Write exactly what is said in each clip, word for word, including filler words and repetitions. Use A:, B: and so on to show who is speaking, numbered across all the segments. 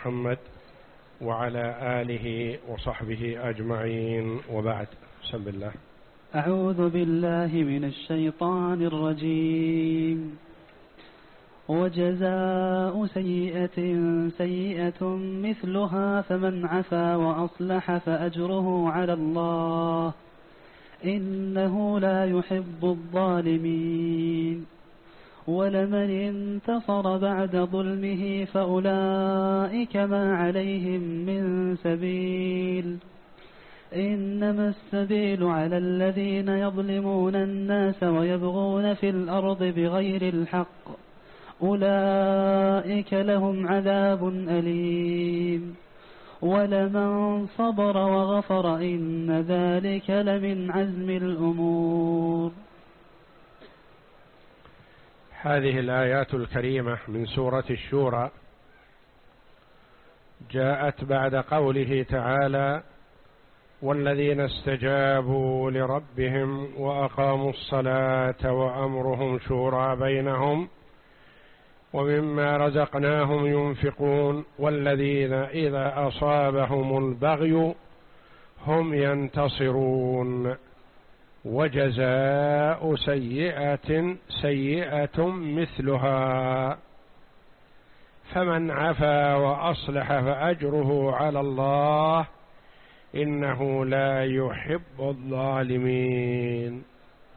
A: محمد وعلى آله وصحبه أجمعين، وبعد. بسم الله.
B: أعوذ بالله من الشيطان الرجيم. وجزاء سيئة سيئة مثلها فمن عفا وأصلح فأجره على الله إنه لا يحب الظالمين. ولمن انتصر بعد ظلمه فأولئك ما عليهم من سبيل إنما السبيل على الذين يظلمون الناس ويبغون في الأرض بغير الحق أولئك لهم عذاب أليم. ولمن صبر وغفر إن ذلك لمن عزم الأمور.
A: هذه الآيات الكريمة من سورة الشورى جاءت بعد قوله تعالى: والذين استجابوا لربهم وأقاموا الصلاة وأمرهم شورى بينهم ومما رزقناهم ينفقون والذين إذا أصابهم البغي هم ينتصرون. وجزاء سيئة سيئة مثلها فمن عفا وأصلح فأجره على الله إنه لا يحب الظالمين.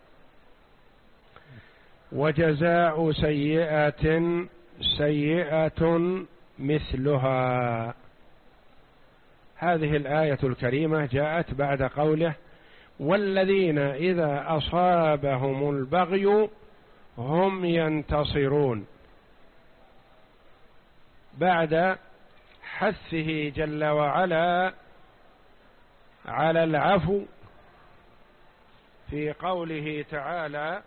A: وجزاء سيئة سيئة مثلها. هذه الآية الكريمة جاءت بعد قوله: والذين إذا أصابهم البغي هم ينتصرون، بعد حثه جل وعلا على العفو في قوله تعالى: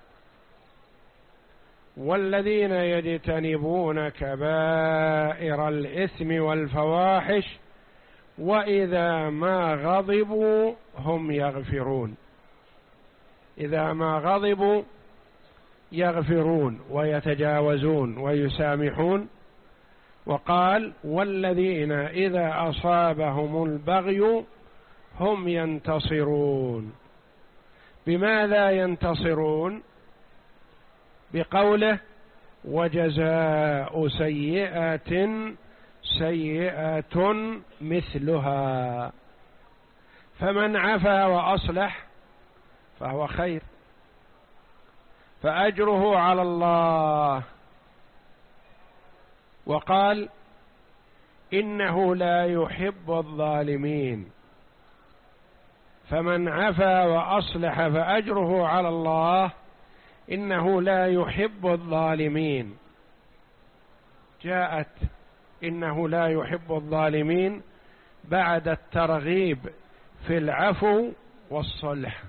A: والذين يجتنبون كبائر الإثم والفواحش وإذا ما غضبوا هم يغفرون. إذا ما غضبوا يغفرون ويتجاوزون ويسامحون. وقال: والذين إذا أصابهم البغي هم ينتصرون. بماذا ينتصرون؟ بقوله: وجزاء سيئة سيئة مثلها. فمن عفا وأصلح فهو خير، فأجره على الله. وقال: إنه لا يحب الظالمين. فمن عفا وأصلح فأجره على الله إنه لا يحب الظالمين. جاءت إنه لا يحب الظالمين بعد الترغيب في العفو والصلح.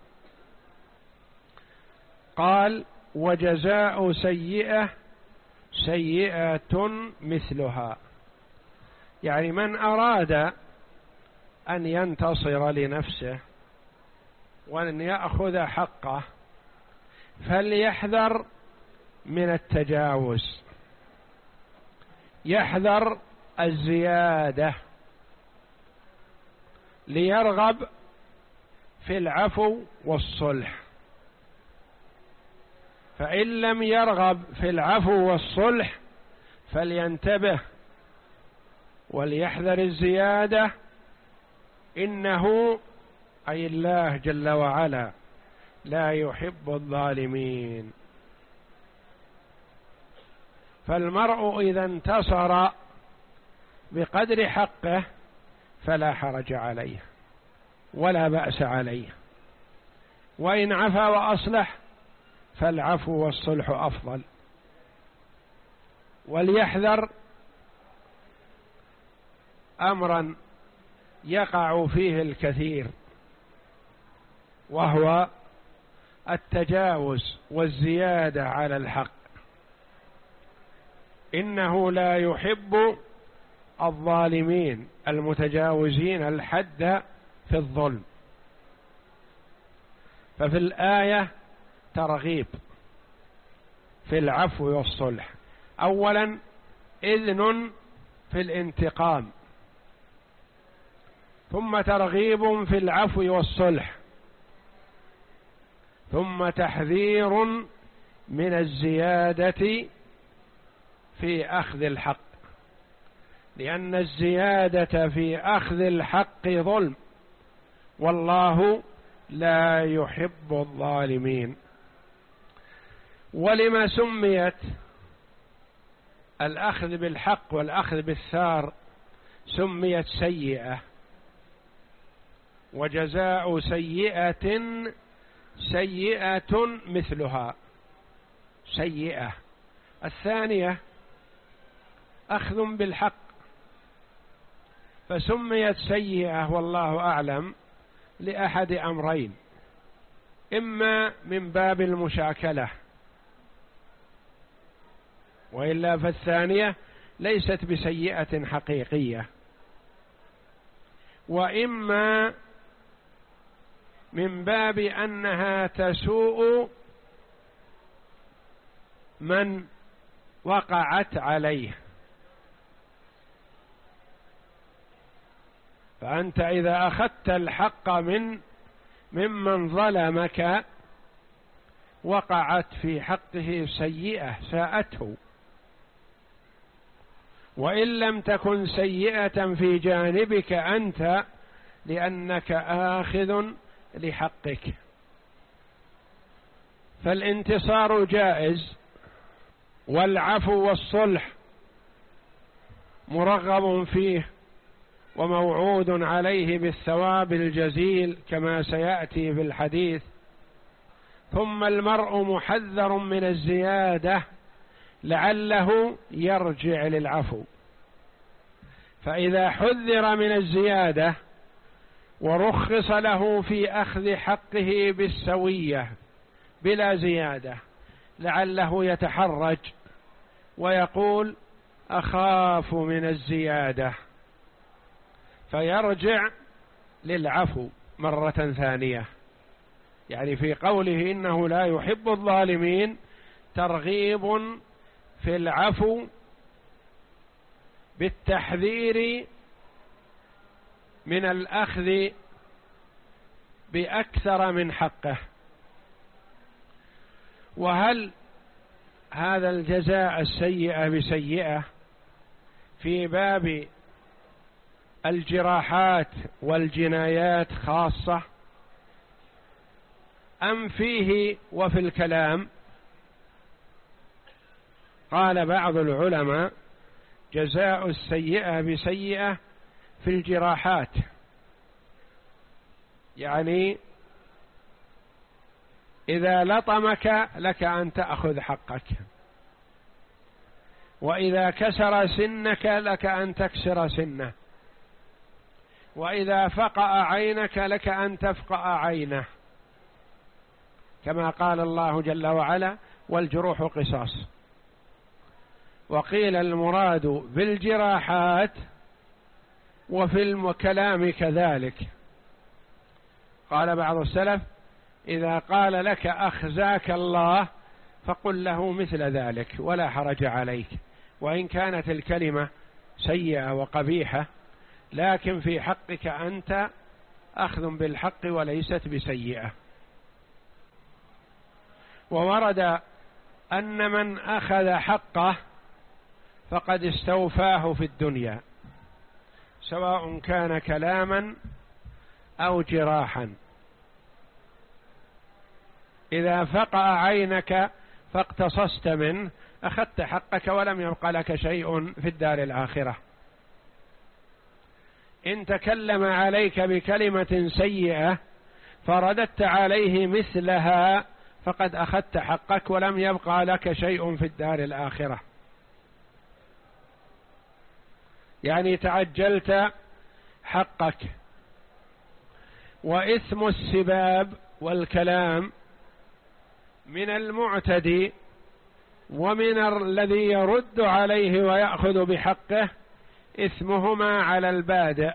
A: قال: وجزاء سيئة سيئة مثلها. يعني من أراد أن ينتصر لنفسه وأن يأخذ حقه فليحذر من التجاوز، يحذر الزيادة، ليرغب في العفو والصلح. فإن لم يرغب في العفو والصلح فلينتبه وليحذر الزيادة. إنه أي الله جل وعلا لا يحب الظالمين. فالمرء إذا انتصر بقدر حقه فلا حرج عليه ولا بأس عليه، وإن عفا وأصلح فالعفو والصلح أفضل. وليحذر أمرا يقع فيه الكثير، وهو التجاوز والزيادة على الحق. إنه لا يحب الظالمين المتجاوزين الحد في الظلم. ففي الآية ترغيب في العفو والصلح. أولا إذن في الانتقام، ثم ترغيب في العفو والصلح، ثم تحذير من الزيادة في أخذ الحق، لأن الزيادة في أخذ الحق ظلم، والله لا يحب الظالمين. ولما سميت الأخذ بالحق والأخذ بالثار سميت سيئة؟ وجزاء سيئة سيئة مثلها، سيئة. الثانية أخذ بالحق فسميت سيئة والله أعلم لأحد أمرين: إما من باب المشاكلة، وإلا فالثانية ليست بسيئة حقيقية، وإما من باب أنها تسوء من وقعت عليه. فأنت إذا أخذت الحق من ممن ظلمك وقعت في حقه سيئة ساءته، وإن لم تكن سيئة في جانبك أنت لأنك آخذ لحقك. فالانتصار جائز، والعفو والصلح مرغب فيه وموعود عليه بالثواب الجزيل كما سيأتي في الحديث. ثم المرء محذر من الزيادة لعله يرجع للعفو، فإذا حذر من الزيادة ورخص له في أخذ حقه بالسوية بلا زيادة لعله يتحرج ويقول أخاف من الزيادة، فيرجع للعفو مرة ثانية. يعني في قوله إنه لا يحب الظالمين ترغيب في العفو بالتحذير من الأخذ بأكثر من حقه. وهل هذا الجزاء السيئة بسيئة في باب الجراحات والجنايات خاصة، أم فيه وفي الكلام؟ قال بعض العلماء جزاء السيئة بسيئة في الجراحات، يعني إذا لطمك لك أن تأخذ حقك، وإذا كسر سنك لك أن تكسر سنه، وإذا فقأ عينك لك أن تفقأ عينه، كما قال الله جل وعلا والجروح قصاص. وقيل المراد بالجراحات وفي الكلام كذلك. قال بعض السلف إذا قال لك أخزاك الله فقل له مثل ذلك ولا حرج عليك، وإن كانت الكلمة سيئة وقبيحة لكن في حقك أنت أخذ بالحق وليست بسيئة. وورد أن من أخذ حقه فقد استوفاه في الدنيا، سواء كان كلاما أو جراحا. إذا فقأ عينك فاقتصصت منه أخذت حقك ولم يبق لك شيء في الدار الآخرة. إن تكلم عليك بكلمة سيئة فرددت عليه مثلها فقد أخذت حقك ولم يبقى لك شيء في الدار الآخرة. يعني تعجلت حقك. وإثم السباب والكلام من المعتدي ومن الذي يرد عليه ويأخذ بحقه إثمهما على البادئ،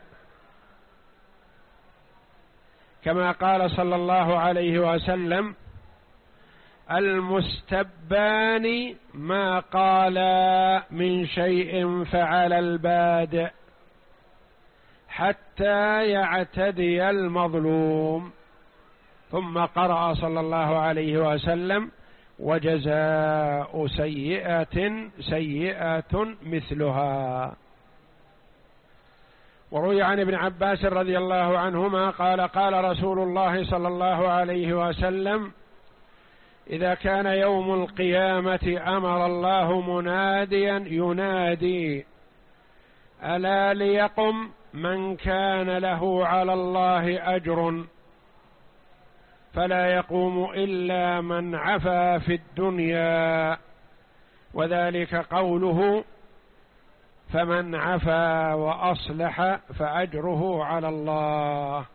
A: كما قال صلى الله عليه وسلم المستبان ما قال من شيء فعل البادئ حتى يعتدي المظلوم. ثم قرأ صلى الله عليه وسلم: وجزاء سيئة سيئة مثلها. وروي عن ابن عباس رضي الله عنهما قال: قال رسول الله صلى الله عليه وسلم: إذا كان يوم القيامة أمر الله مناديا ينادي: ألا ليقم من كان له على الله أجر، فلا يقوم إلا من عفا في الدنيا، وذلك قوله: فمن عفا وأصلح فأجره على الله.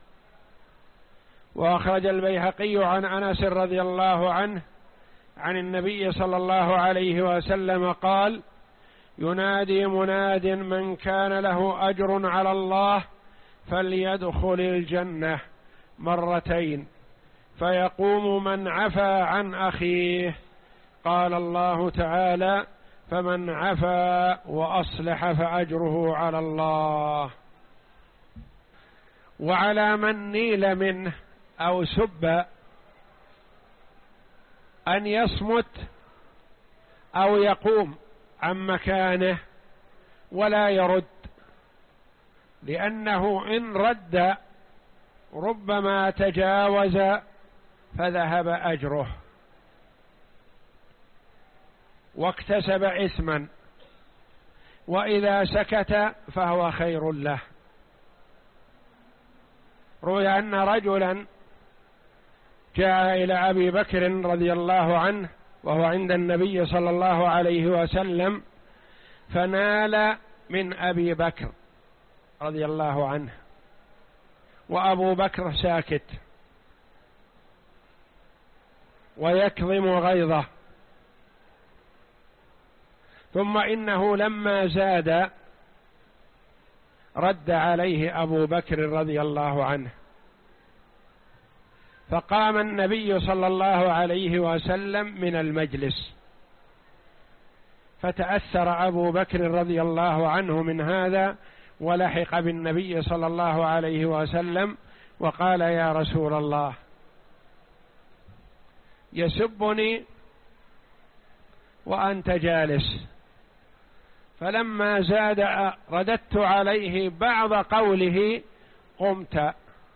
A: وأخرج البيهقي عن أنس رضي الله عنه عن النبي صلى الله عليه وسلم قال: ينادي مناد من كان له أجر على الله فليدخل الجنة مرتين، فيقوم من عفا عن أخيه. قال الله تعالى: فمن عفا وأصلح فأجره على الله. وعلى من نيل منه أو سب أن يصمت أو يقوم عن مكانه ولا يرد، لأنه إن رد ربما تجاوز فذهب أجره واكتسب إثما، وإذا سكت فهو خير له. روي أن رجلا جاء إلى أبي بكر رضي الله عنه وهو عند النبي صلى الله عليه وسلم، فنال من أبي بكر رضي الله عنه، وأبو بكر ساكت ويكظم غيظه. ثم إنه لما زاد رد عليه أبو بكر رضي الله عنه، فقام النبي صلى الله عليه وسلم من المجلس، فتأثر أبو بكر رضي الله عنه من هذا، ولحق بالنبي صلى الله عليه وسلم وقال: يا رسول الله، يسبني وأنت جالس. فلما زاد رددت عليه بعض قوله، قمت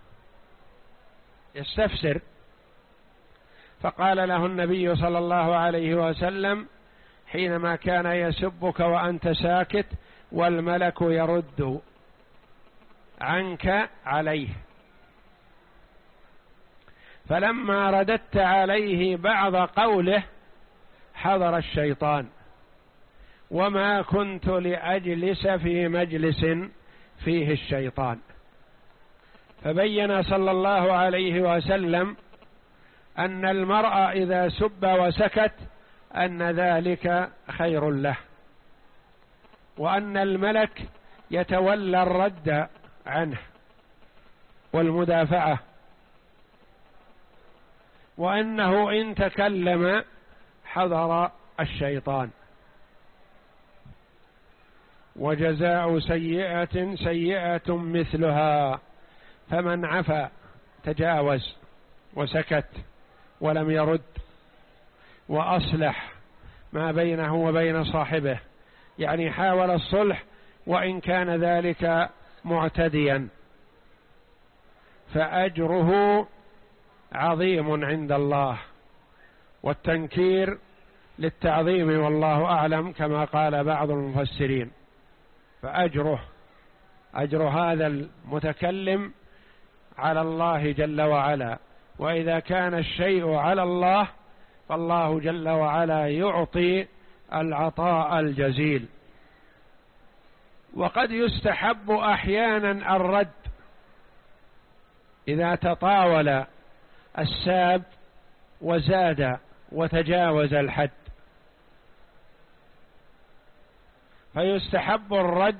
A: يستفسر، فقال له النبي صلى الله عليه وسلم: حينما كان يسبك وأنت ساكت والملك يرد عنك عليه. فلما رددت عليه بعض قوله حضر الشيطان، وما كنت لأجلس في مجلس فيه الشيطان. فبين صلى الله عليه وسلم أن المرء إذا سب وسكت أن ذلك خير له، وأن الملك يتولى الرد عنه والمدافعة، وأنه إن تكلم حضر الشيطان. وجزاء سيئة سيئة مثلها، فمن عفا تجاوز وسكت ولم يرد وأصلح ما بينه وبين صاحبه، يعني حاول الصلح وإن كان ذلك معتديا، فأجره عظيم عند الله. والتنكير للتعظيم والله أعلم كما قال بعض المفسرين. فأجره أجر هذا المتكلم على الله جل وعلا، وإذا كان الشيء على الله فالله جل وعلا يعطي العطاء الجزيل. وقد يستحب أحيانا الرد إذا تطاول الساب وزاد وتجاوز الحد، فيستحب الرد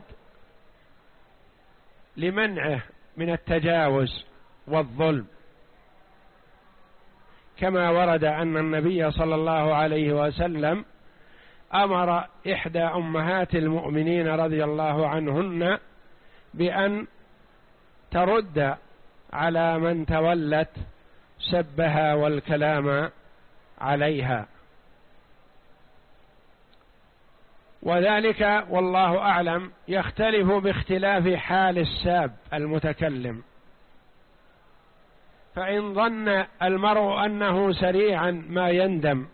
A: لمنعه من التجاوز والظلم، كما ورد أن النبي صلى الله عليه وسلم أمر إحدى أمهات المؤمنين رضي الله عنهن بأن ترد على من تولت سبها والكلام عليها، وذلك والله أعلم يختلف باختلاف حال الساب المتكلم. فإن ظن المرء أنه سريعا ما يندم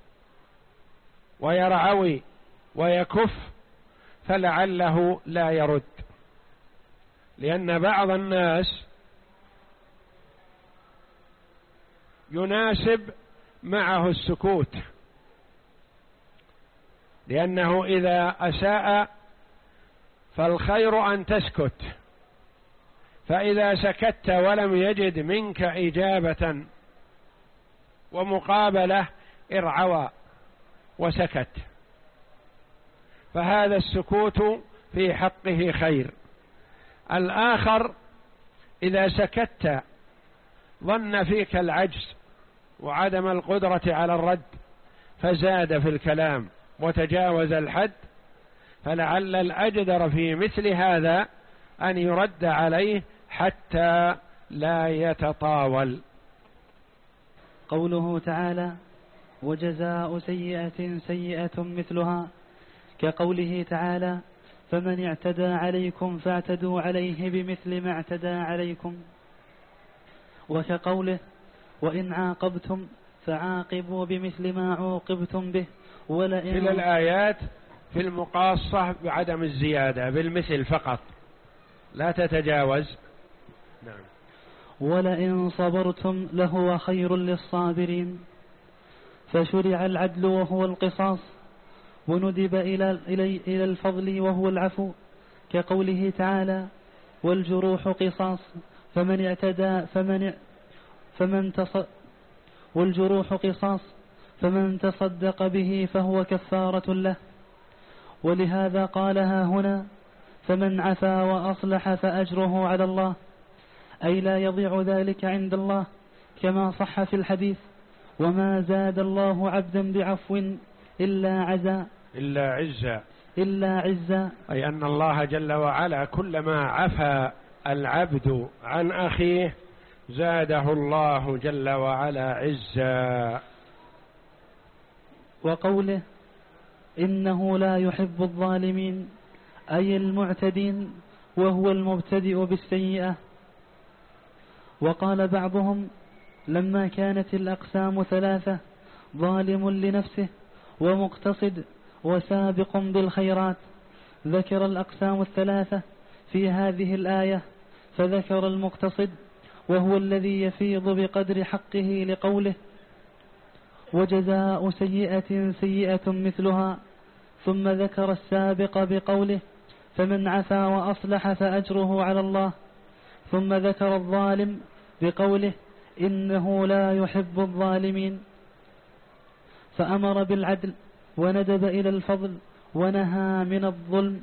A: ويرعوي ويكف فلعله لا يرد، لأن بعض الناس يناسب معه السكوت، لأنه إذا أساء فالخير أن تسكت، فإذا سكت ولم يجد منك إجابة ومقابلة ارعوى وسكت، فهذا السكوت في حقه خير. الآخر إذا سكت ظن فيك العجز وعدم القدرة على الرد فزاد في الكلام وتجاوز الحد، فلعل الأجدر في مثل هذا أن يرد عليه حتى لا يتطاول.
B: قوله تعالى: وجزاء سيئة سيئة مثلها، كقوله تعالى: فمن اعتدى عليكم فاعتدوا عليه بمثل ما اعتدى عليكم، وكقوله: وإن عاقبتم فعاقبوا بمثل ما عوقبتم به. ولئن
A: في الآيات في المقاصة بعدم الزيادة بالمثل فقط لا تتجاوز. نعم.
B: ولئن صبرتم لهو خير للصابرين. فشرع العدل وهو القصاص، وندب إلى, إلى, إلى الفضل وهو العفو، كقوله تعالى: والجروح قصاص فمن اعتدى فمن فمن تص والجروح قصاص فمن تصدق به فهو كفارة له. ولهذا قالها هنا: فمن عفا وأصلح فأجره على الله، أي لا يضيع ذلك عند الله، كما صح في الحديث: وما زاد الله عبدا بعفو إلا عزا
A: إلا عزا
B: إلا عزا
A: أي أن الله جل وعلا كلما عفا العبد عن أخيه زاده الله جل وعلا عزا.
B: وقوله: إنه لا يحب الظالمين، أي المعتدين، وهو المبتدئ بالسيئة. وقال بعضهم: لما كانت الأقسام ثلاثة: ظالم لنفسه ومقتصد وسابق بالخيرات، ذكر الأقسام الثلاثة في هذه الآية، فذكر المقتصد وهو الذي يفيض بقدر حقه لقوله: وجزاء سيئة سيئة مثلها، ثم ذكر السابق بقوله: فمن عفا وأصلح فأجره على الله، ثم ذكر الظالم بقوله: إنه لا يحب الظالمين. فأمر بالعدل وندب إلى الفضل ونهى من الظلم.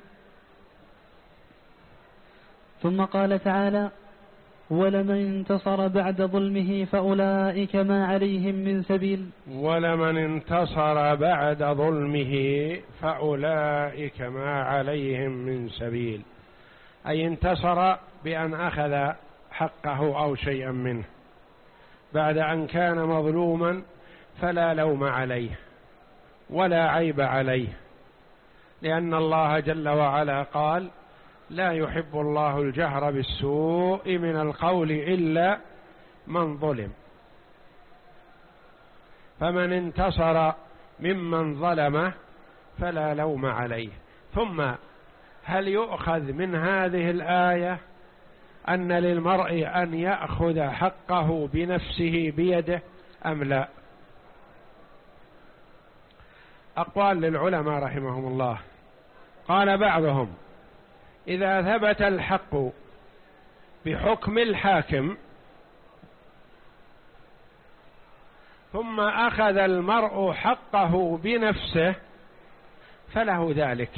B: ثم قال تعالى: ولمن انتصر بعد ظلمه فأولئك ما عليهم من سبيل.
A: ولمن انتصر بعد ظلمه فأولئك ما عليهم من سبيل، أي انتصر بأن أخذ حقه أو شيئا منه بعد أن كان مظلوما، فلا لوم عليه ولا عيب عليه، لأن الله جل وعلا قال: لا يحب الله الجهر بالسوء من القول إلا من ظلم. فمن انتصر ممن ظلمه فلا لوم عليه. ثم هل يؤخذ من هذه الآية أن للمرء أن يأخذ حقه بنفسه بيده أم لا؟ أقوال للعلماء رحمهم الله. قال بعضهم: إذا ثبت الحق بحكم الحاكم ثم أخذ المرء حقه بنفسه فله ذلك،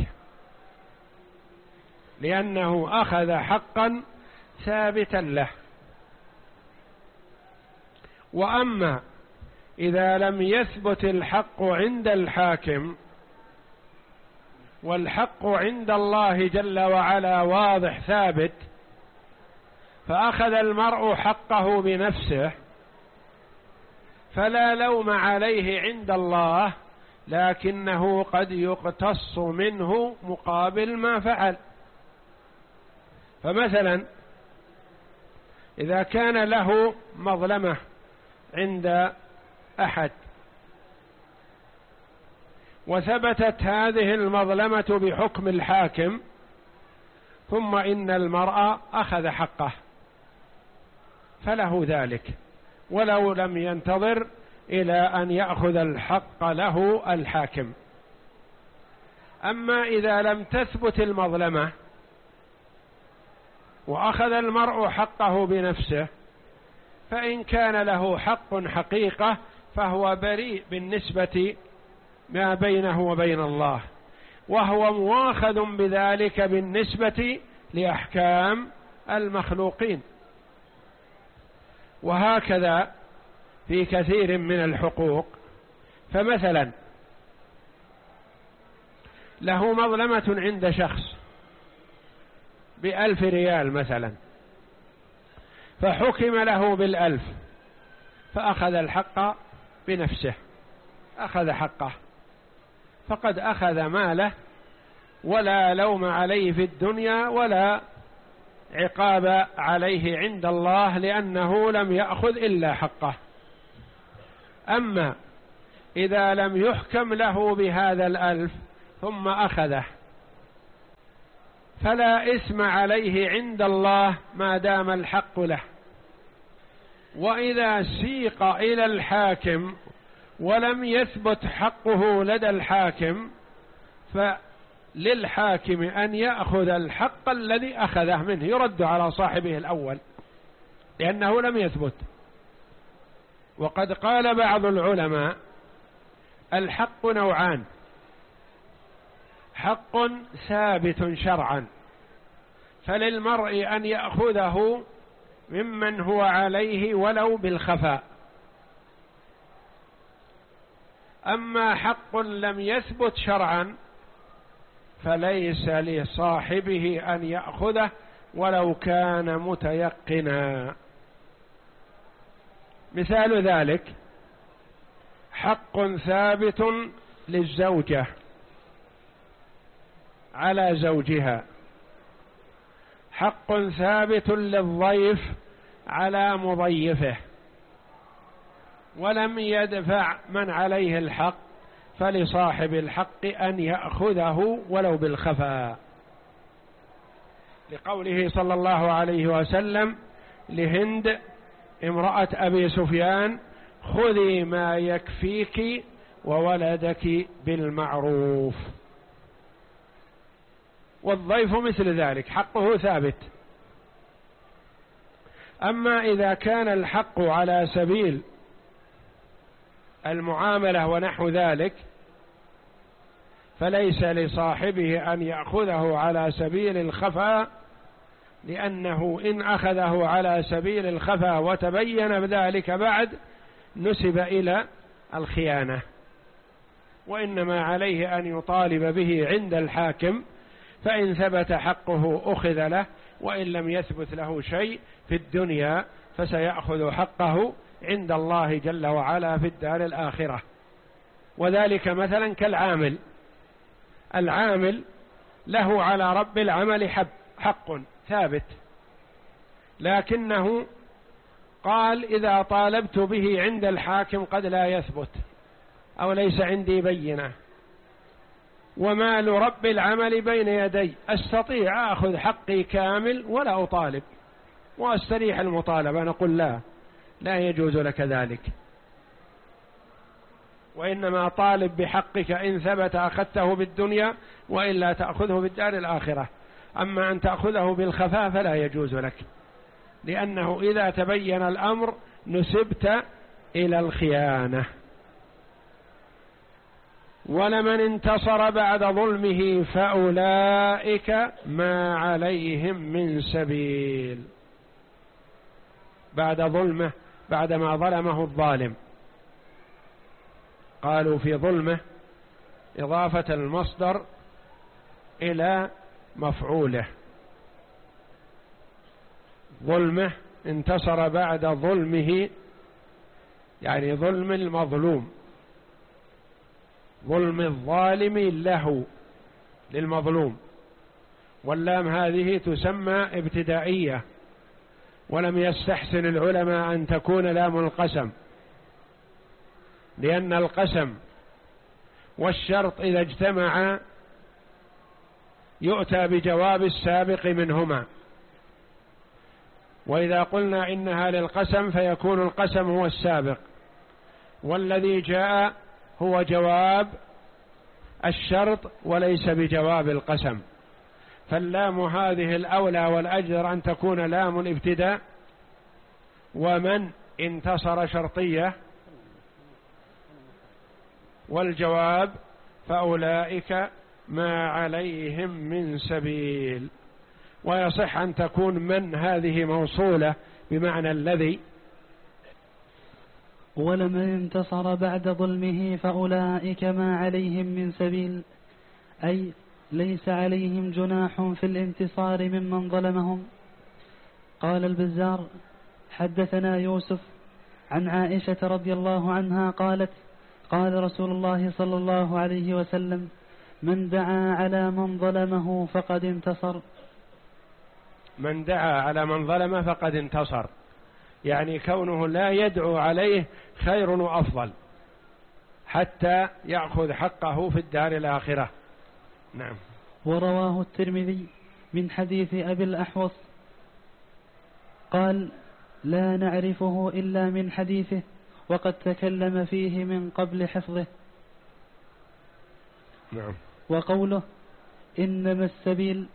A: لأنه أخذ حقا ثابتا له. وأما إذا لم يثبت الحق عند الحاكم والحق عند الله جل وعلا واضح ثابت، فأخذ المرء حقه بنفسه، فلا لوم عليه عند الله، لكنه قد يقتص منه مقابل ما فعل. فمثلا إذا كان له مظلمة عند أحد وثبتت هذه المظلمة بحكم الحاكم، ثم إن المرء أخذ حقه، فله ذلك ولو لم ينتظر إلى أن يأخذ الحق له الحاكم. أما إذا لم تثبت المظلمة وأخذ المرء حقه بنفسه، فإن كان له حق حقيقة فهو بريء بالنسبة ما بينه وبين الله، وهو مواخذ بذلك بالنسبة لأحكام المخلوقين. وهكذا في كثير من الحقوق. فمثلا له مظلمة عند شخص بألف ريال مثلا، فحكم له بالألف، فأخذ الحق بنفسه، أخذ حقه، فقد أخذ ماله ولا لوم عليه في الدنيا ولا عقاب عليه عند الله، لأنه لم يأخذ إلا حقه. أما إذا لم يحكم له بهذا الألف ثم أخذه، فلا إثم عليه عند الله ما دام الحق له. وإذا سيق إلى الحاكم ولم يثبت حقه لدى الحاكم، فللحاكم أن يأخذ الحق الذي أخذه منه، يرد على صاحبه الأول لأنه لم يثبت. وقد قال بعض العلماء: الحق نوعان: حق ثابت شرعا، فللمرء أن يأخذه ممن هو عليه ولو بالخفاء. أما حق لم يثبت شرعا فليس لصاحبه أن يأخذه ولو كان متيقنا. مثال ذلك: حق ثابت للزوجة على زوجها، حق ثابت للضيف على مضيفه، ولم يدفع من عليه الحق، فلصاحب الحق أن يأخذه ولو بالخفاء، لقوله صلى الله عليه وسلم لهند امرأة أبي سفيان: خذي ما يكفيك وولدك بالمعروف. والضيف مثل ذلك حقه ثابت. أما إذا كان الحق على سبيل المعاملة ونحو ذلك، فليس لصاحبه أن يأخذه على سبيل الخفاء، لأنه إن أخذه على سبيل الخفاء وتبين ذلك بعد نسب إلى الخيانة، وإنما عليه أن يطالب به عند الحاكم، فإن ثبت حقه أخذ له، وإن لم يثبت له شيء في الدنيا فسيأخذ حقه عند الله جل وعلا في الدار الآخرة. وذلك مثلا كالعامل، العامل له على رب العمل حق ثابت، لكنه قال: إذا طالبت به عند الحاكم قد لا يثبت أو ليس عندي بينة، ومال رب العمل بين يدي، أستطيع أخذ حقي كامل ولا أطالب وأستريح المطالبة. نقول: لا لا يجوز لك ذلك، وإنما طالب بحقك، إن ثبت أخذته بالدنيا، وإلا تأخذه بالدار الآخرة. أما أن تأخذه بالخفاء فلا يجوز لك، لأنه إذا تبين الأمر نسبت إلى الخيانة. ولمن انتصر بعد ظلمه فأولئك ما عليهم من سبيل. بعد ظلمه، بعدما ظلمه الظالم، قالوا في ظلمه إضافة المصدر إلى مفعوله، ظلمه انتصر بعد ظلمه، يعني ظلم المظلوم، ظلم الظالم له للمظلوم. واللام هذه تسمى ابتدائية، ولم يستحسن العلماء أن تكون لام القسم، لأن القسم والشرط إذا اجتمعا يؤتى بجواب السابق منهما، وإذا قلنا إنها للقسم فيكون القسم هو السابق، والذي جاء هو جواب الشرط وليس بجواب القسم. فاللام هذه الأولى والأجدر أن تكون لام الابتداء. ومن انتصر شرطية، والجواب فأولئك ما عليهم من سبيل. ويصح أن تكون من هذه موصولة بمعنى الذي.
B: ولمن انتصر بعد ظلمه فأولئك ما عليهم من سبيل، أي ليس عليهم جناح في الانتصار ممن ظلمهم. قال البزار: حدثنا يوسف عن عائشة رضي الله عنها قالت: قال رسول الله صلى الله عليه وسلم: من دعا على من ظلمه فقد انتصر.
A: من دعا على من ظلمه فقد انتصر، يعني كونه لا يدعو عليه خير وأفضل حتى يأخذ حقه في الدار الآخرة. نعم.
B: ورواه الترمذي من حديث أبي الأحوص قال: لا نعرفه إلا من حديثه، وقد تكلم فيه من قبل حفظه.
A: نعم.
B: وقوله: إنما السبيل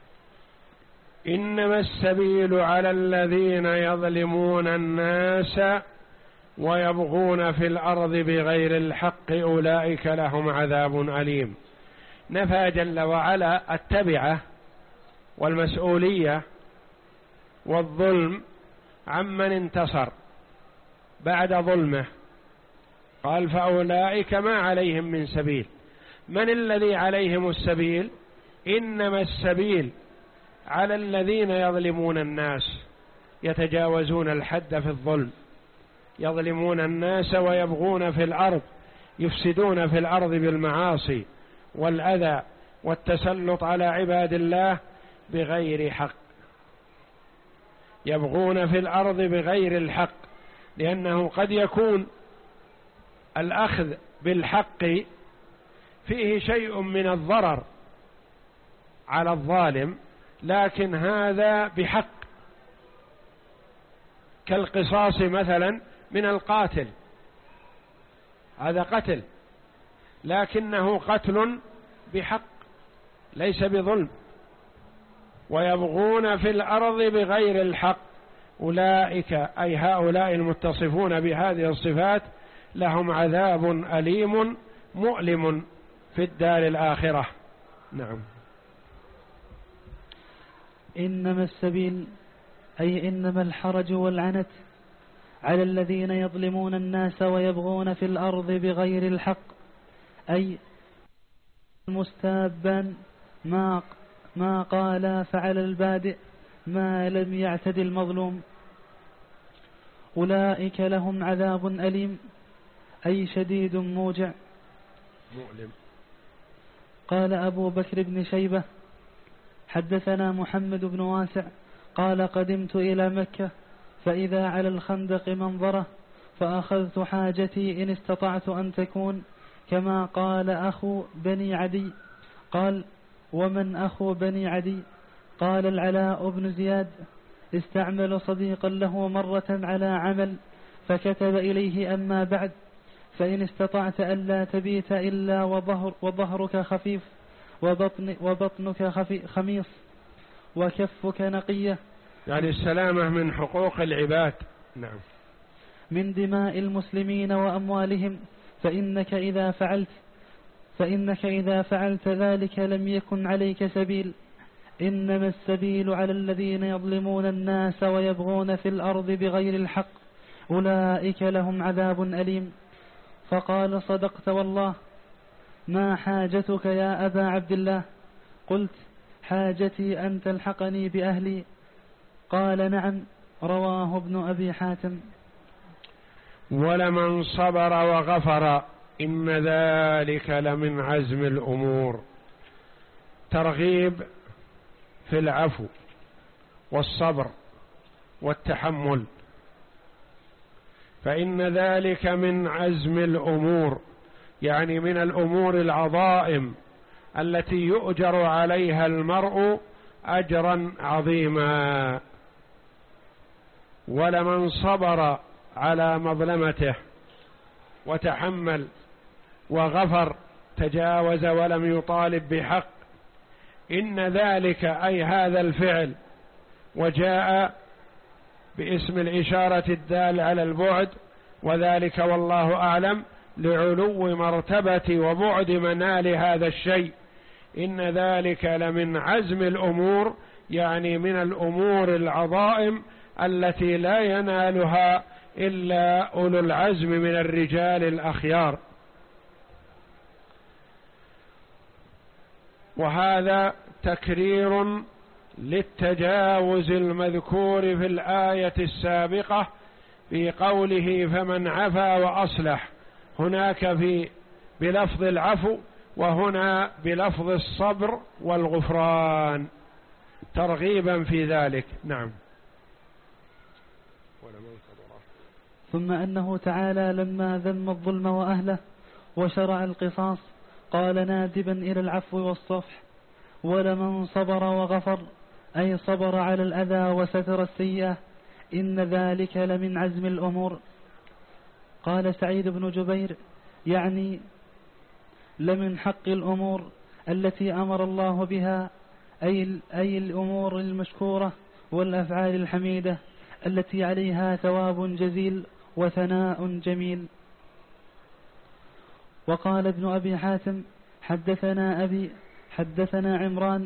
A: إنما السبيل على الذين يظلمون الناس ويبغون في الأرض بغير الحق أولئك لهم عذاب أليم. نفى جل وعلا التبعة والمسؤولية والظلم عمن انتصر بعد ظلمه، قال فأولئك ما عليهم من سبيل. من الذي عليهم السبيل؟ إنما السبيل على الذين يظلمون الناس، يتجاوزون الحد في الظلم، يظلمون الناس ويبغون في الأرض، يفسدون في الأرض بالمعاصي والأذى والتسلط على عباد الله بغير حق. يبغون في الأرض بغير الحق، لأنه قد يكون الأخذ بالحق فيه شيء من الضرر على الظالم، لكن هذا بحق، كالقصاص مثلا من القاتل، هذا قتل لكنه قتل بحق ليس بظلم. ويبغون في الأرض بغير الحق، أولئك أي هؤلاء المتصفون بهذه الصفات لهم عذاب أليم مؤلم في الدار الآخرة. نعم.
B: إنما السبيل أي إنما الحرج والعنت على الذين يظلمون الناس ويبغون في الأرض بغير الحق، أي مستابا ما ما قال فعل البادئ ما لم يعتد المظلوم، أولئك لهم عذاب أليم أي شديد موجع
A: مؤلم.
B: قال أبو بكر بن شيبة: حدثنا محمد بن واسع قال: قدمت إلى مكة فإذا على الخندق منظرة، فأخذت حاجتي إن استطعت أن تكون كما قال أخو بني عدي. قال: ومن أخو بني عدي؟ قال: العلاء بن زياد، استعمل صديقا له مرة على عمل فكتب إليه: أما بعد، فإن استطعت ألا تبيت إلا وظهر وظهرك خفيف وبطن وبطنك خفي خميص وكفك نقية،
A: يعني السلامة من حقوق العباد. نعم.
B: من دماء المسلمين وأموالهم، فإنك إذا فعلت فإنك إذا فعلت ذلك لم يكن عليك سبيل. إنما السبيل على الذين يظلمون الناس ويبغون في الأرض بغير الحق، أولئك لهم عذاب أليم. فقال صدقت والله، ما حاجتك يا أبا عبد الله؟ قلت حاجتي أن تلحقني بأهلي. قال نعم. رواه ابن أبي حاتم.
A: ولمن صبر وغفر إن ذلك لمن عزم الأمور. ترغيب في العفو والصبر والتحمل، فإن ذلك من عزم الأمور، يعني من الأمور العظائم التي يؤجر عليها المرء أجرا عظيما. ولمن صبر على مظلمته وتحمل وغفر، تجاوز ولم يطالب بحق، إن ذلك أي هذا الفعل، وجاء باسم الإشارة الدال على البعد، وذلك والله أعلم لعلو مرتبة وبعد منال هذا الشيء. إن ذلك لمن عزم الأمور، يعني من الأمور العظائم التي لا ينالها إلا أولو العزم من الرجال الأخيار. وهذا تكرير للتجاوز المذكور في الآية السابقة في قوله فمن عفا وأصلح، هناك في بلفظ العفو، وهنا بلفظ الصبر والغفران، ترغيبا في ذلك. نعم.
B: ثم أنه تعالى لما ذم الظلم وأهله وشرع القصاص قال نادبا إلى العفو والصفح: ولمن صبر وغفر، أي صبر على الأذى وستر السيئة، إن ذلك لمن عزم الأمور. قال سعيد بن جبير: يعني لمن حق الأمور التي أمر الله بها، أي, أي الأمور المشكورة والأفعال الحميدة التي عليها ثواب جزيل وثناء جميل. وقال ابن أبي حاتم: حدثنا أبي حدثنا عمران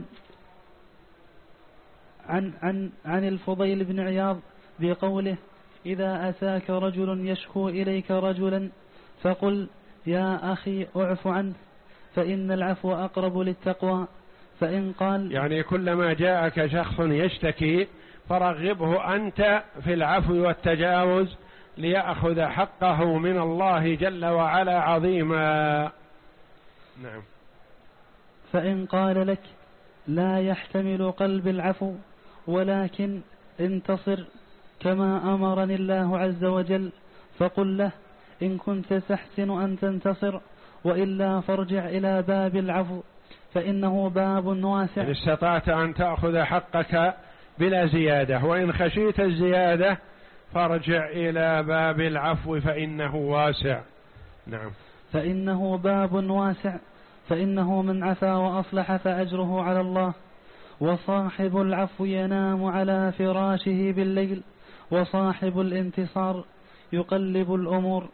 B: عن, عن, عن الفضيل بن عياض بقوله: إذا أتاك رجل يشكو إليك رجلا فقل يا أخي أعف عنه، فإن العفو أقرب للتقوى. فإن قال،
A: يعني كلما جاءك شخص يشتكي فرغبه أنت في العفو والتجاوز ليأخذ حقه من الله جل وعلا عظيما. نعم.
B: فإن قال لك لا يحتمل قلب العفو، ولكن انتصر كما أمرني الله عز وجل، فقل له إن كنت تحسن أن تنتصر، وإلا فارجع إلى باب العفو فإنه باب واسع.
A: إن استطعت أن تأخذ حقك بلا زيادة، وإن خشيت الزيادة فارجع إلى باب العفو فإنه واسع. نعم.
B: فإنه باب واسع، فإنه من عفا وأصلح فأجره على الله. وصاحب العفو ينام على فراشه بالليل، وصاحب الانتصار يقلب الأمور.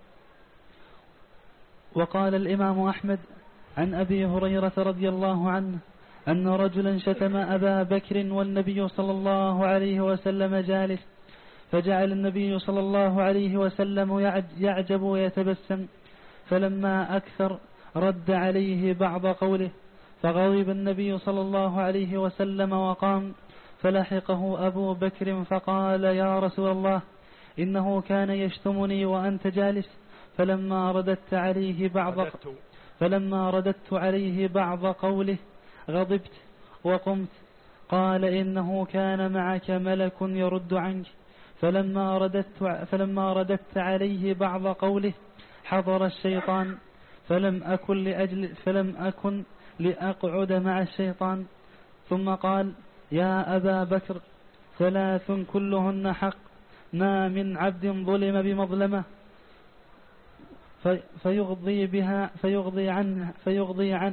B: وقال الإمام أحمد عن أبي هريرة رضي الله عنه أن رجلا شتم أبا بكر والنبي صلى الله عليه وسلم جالس، فجعل النبي صلى الله عليه وسلم يعجب ويتبسم، فلما أكثر رد عليه بعض قوله، فغضب النبي صلى الله عليه وسلم وقام، فلحقه أبو بكر فقال: يا رسول الله، إنه كان يشتمني وأنت جالس. فلما رددت عليه بعض فلما رددت عليه بعض قوله غضبت وقمت. قال: إنه كان معك ملك يرد عنك. فلما رددت فلما رددت عليه بعض قوله حضر الشيطان، فلم أكن لأجل فلم أكن لأقعد مع الشيطان. ثم قال: يا أبا بكر، ثلاث كلهن حق، ما من عبد ظلم بمظلمة فيغضي بها فيغضي عنه فيغضي عن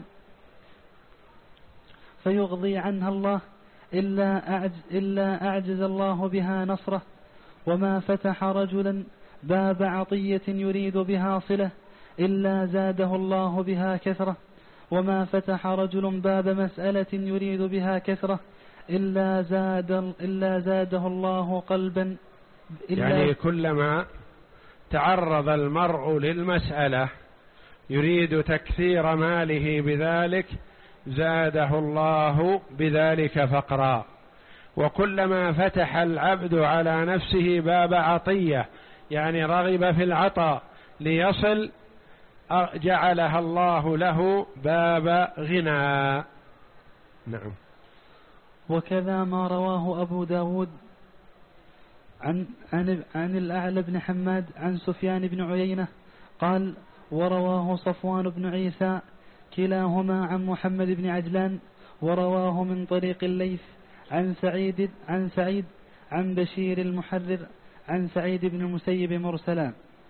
B: فيغضي عنها الله إلا أعجز, إلا أعجز الله بها نصره. وما فتح رجلا باب عطية يريد بها صلة إلا زاده الله بها كثرة. وما فتح رجل باب مسألة يريد بها كثرة إلا زاد إلا زاده الله قلبا. إلا
A: يعني كلما تعرض المرء للمسألة يريد تكثير ماله بذلك زاده الله بذلك فقرا، وكلما فتح العبد على نفسه باب عطية يعني رغب في العطاء ليصل جعلها الله له باب غنى. نعم.
B: وكذا ما رواه أبو داود عن, عن, عن الأعلى بن حماد عن سفيان بن عيينة قال: ورواه صفوان بن عيسى كلاهما عن محمد بن عجلان، ورواه من طريق الليث عن سعيد عن سعيد عن بشير المحرر عن سعيد بن المسيب مرسلا.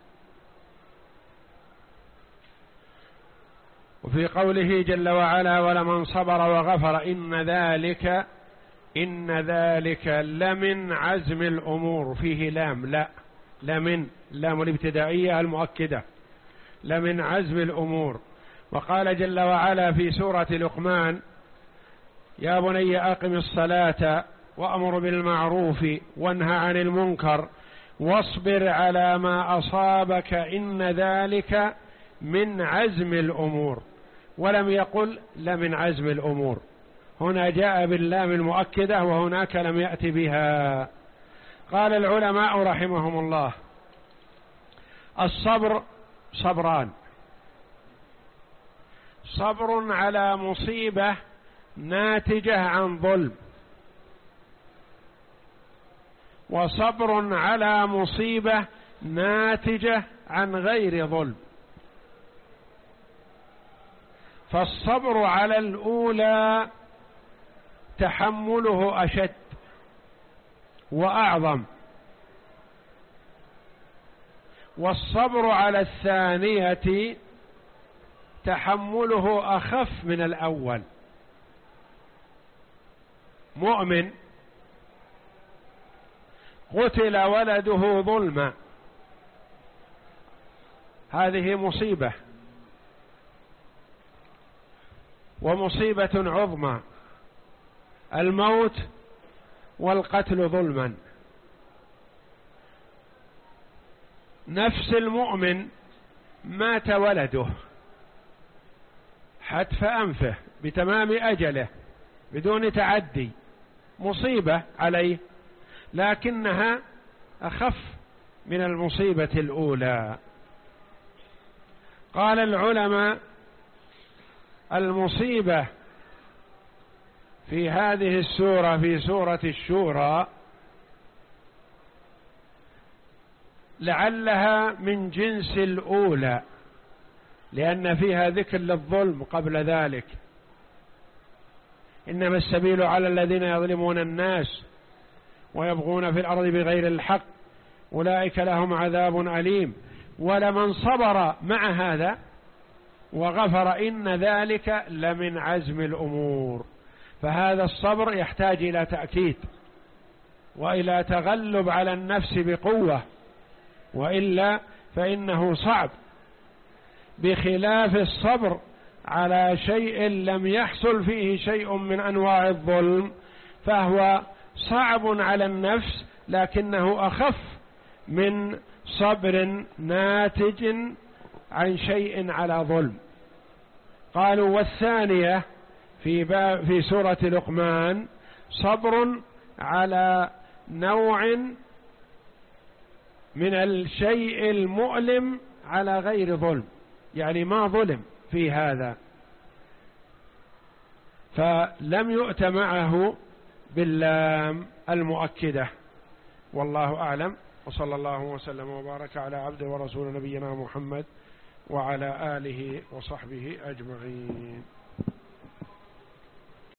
A: وفي قوله جل وعلا: ولمن صبر وغفر إن ذلك إن ذلك لمن عزم الأمور، فيه لام، لا لمن، لام الابتدائية المؤكدة، لمن عزم الأمور. وقال جل وعلا في سورة لقمان: يا بني أقم الصلاة وأمر بالمعروف وانهى عن المنكر واصبر على ما أصابك إن ذلك من عزم الأمور، ولم يقل لمن عزم الأمور. هنا جاء باللام المؤكدة وهناك لم يأتي بها. قال العلماء رحمهم الله: الصبر صبران: صبر على مصيبة ناتجة عن ظلم، وصبر على مصيبة ناتجة عن غير ظلم. فالصبر على الأولى تحمله أشد وأعظم، والصبر على الثانية تحمله أخف من الأول. مؤمن قتل ولده ظلما، هذه مصيبة ومصيبة عظمى، الموت والقتل ظلما. نفس المؤمن مات ولده حتف أنفه بتمام أجله بدون تعدي، مصيبة عليه لكنها أخف من المصيبة الأولى. قال العلماء: المصيبة في هذه السورة في سورة الشورى لعلها من جنس الأولى، لأن فيها ذكر للظلم قبل ذلك: إنما السبيل على الذين يظلمون الناس ويبغون في الأرض بغير الحق أولئك لهم عذاب أليم. ولمن صبر مع هذا وغفر إن ذلك لمن عزم الأمور. فهذا الصبر يحتاج إلى تأكيد وإلى تغلب على النفس بقوة، وإلا فإنه صعب، بخلاف الصبر على شيء لم يحصل فيه شيء من أنواع الظلم، فهو صعب على النفس لكنه أخف من صبر ناتج عن شيء على ظلم. قالوا: والثانية في, في سورة لقمان صبر على نوع من الشيء المؤلم على غير ظلم، يعني ما ظلم في هذا، فلم يؤت معه باللام المؤكدة. والله أعلم، وصلى الله وسلم وبارك على عبده ورسول نبينا محمد وعلى آله وصحبه أجمعين.